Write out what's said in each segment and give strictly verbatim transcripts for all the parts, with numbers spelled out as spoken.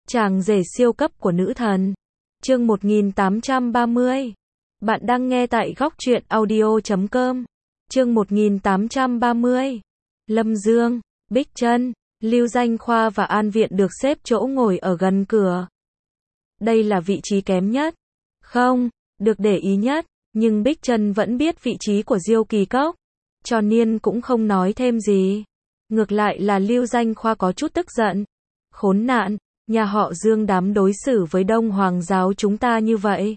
Chàng rể siêu cấp của nữ thần. Chương một nghìn tám trăm ba mươi. Bạn đang nghe tại góc truyện audio chấm com. Chương một nghìn tám trăm ba mươi. Lâm Dương, Bích Trân, Lưu Danh Khoa và An Viện được xếp chỗ ngồi ở gần cửa. Đây là vị trí kém nhất. Không, được để ý nhất, nhưng Bích Trân vẫn biết vị trí của Diêu Kỳ Cốc, cho nên cũng không nói thêm gì. Ngược lại là Lưu Danh Khoa có chút tức giận. Khốn nạn, nhà họ Dương dám đối xử với Đông Hoàng giáo chúng ta như vậy.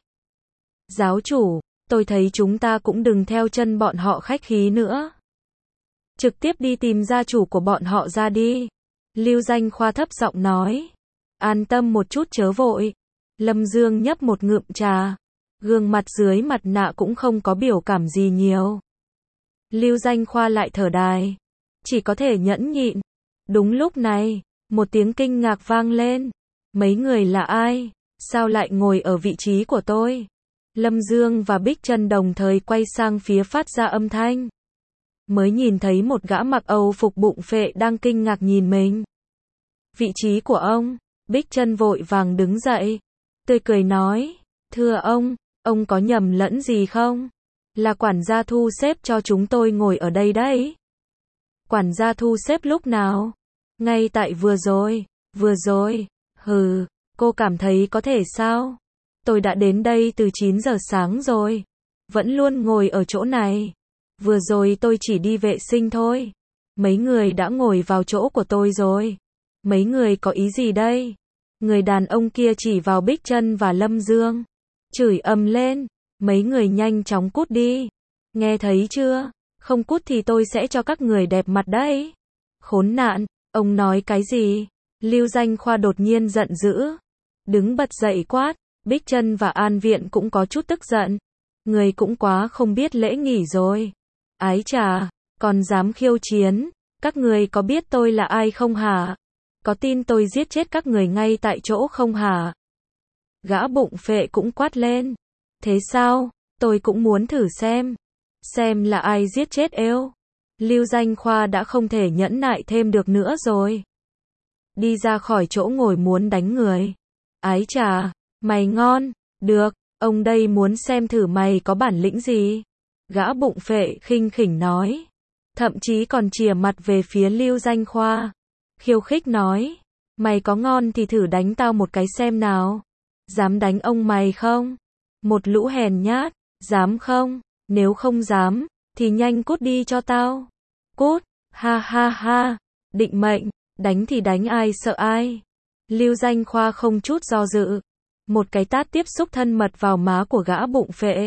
Giáo chủ, tôi thấy chúng ta cũng đừng theo chân bọn họ khách khí nữa. Trực tiếp đi tìm gia chủ của bọn họ ra đi. Lưu Danh Khoa thấp giọng nói. An tâm một chút chớ vội. Lâm Dương nhấp một ngụm trà. Gương mặt dưới mặt nạ cũng không có biểu cảm gì nhiều. Lưu Danh Khoa lại thở dài. Chỉ có thể nhẫn nhịn. Đúng lúc này, một tiếng kinh ngạc vang lên. Mấy người là ai? Sao lại ngồi ở vị trí của tôi? Lâm Dương và Bích Trân đồng thời quay sang phía phát ra âm thanh. Mới nhìn thấy một gã mặc Âu phục bụng phệ đang kinh ngạc nhìn mình. Vị trí của ông? Bích Trân vội vàng đứng dậy. Tươi cười nói. Thưa ông, ông có nhầm lẫn gì không? Là quản gia thu xếp cho chúng tôi ngồi ở đây đấy. Quản gia thu xếp lúc nào? Ngay tại vừa rồi. Vừa rồi. Hừ, cô cảm thấy có thể sao? Tôi đã đến đây từ chín giờ sáng rồi. Vẫn luôn ngồi ở chỗ này. Vừa rồi tôi chỉ đi vệ sinh thôi. Mấy người đã ngồi vào chỗ của tôi rồi. Mấy người có ý gì đây? Người đàn ông kia chỉ vào Bích Trân và Lâm Dương. Chửi ầm lên. Mấy người nhanh chóng cút đi. Nghe thấy chưa? Không cút thì tôi sẽ cho các người đẹp mặt đấy. Khốn nạn, ông nói cái gì? Lưu Danh Khoa đột nhiên giận dữ. Đứng bật dậy quát. Bích Trân và An Viện cũng có chút tức giận. Người cũng quá không biết lễ nghỉ rồi. Ái chà, còn dám khiêu chiến. Các người có biết tôi là ai không hả? Có tin tôi giết chết các người ngay tại chỗ không hả? Gã bụng phệ cũng quát lên. Thế sao? Tôi cũng muốn thử xem. Xem là ai giết chết êu. Lưu Danh Khoa đã không thể nhẫn nại thêm được nữa rồi. Đi ra khỏi chỗ ngồi muốn đánh người. Ái chà, mày ngon. Được, ông đây muốn xem thử mày có bản lĩnh gì. Gã bụng phệ khinh khỉnh nói. Thậm chí còn chìa mặt về phía Lưu Danh Khoa. Khiêu khích nói. Mày có ngon thì thử đánh tao một cái xem nào. Dám đánh ông mày không? Một lũ hèn nhát. Dám không? Nếu không dám, thì nhanh cút đi cho tao. Cút, ha ha ha. Định mệnh, đánh thì đánh ai sợ ai. Lưu Danh Khoa không chút do dự. Một cái tát tiếp xúc thân mật vào má của gã bụng phệ.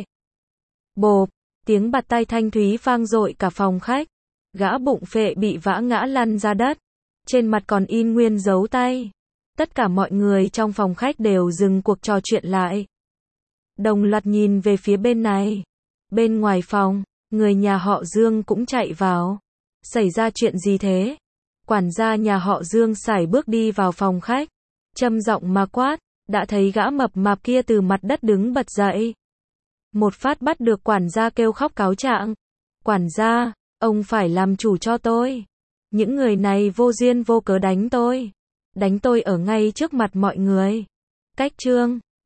Bộp, tiếng bạt tay thanh thúy vang dội cả phòng khách. Gã bụng phệ bị vã ngã lăn ra đất. Trên mặt còn in nguyên dấu tay. Tất cả mọi người trong phòng khách đều dừng cuộc trò chuyện lại. Đồng loạt nhìn về phía bên này. Bên ngoài phòng, người nhà họ Dương cũng chạy vào. Xảy ra chuyện gì thế? Quản gia nhà họ Dương sải bước đi vào phòng khách. Trầm giọng mà quát, đã thấy gã mập mạp kia từ mặt đất đứng bật dậy. Một phát bắt được quản gia kêu khóc cáo trạng. Quản gia, ông phải làm chủ cho tôi. Những người này vô duyên vô cớ đánh tôi. Đánh tôi ở ngay trước mặt mọi người. Cách trương,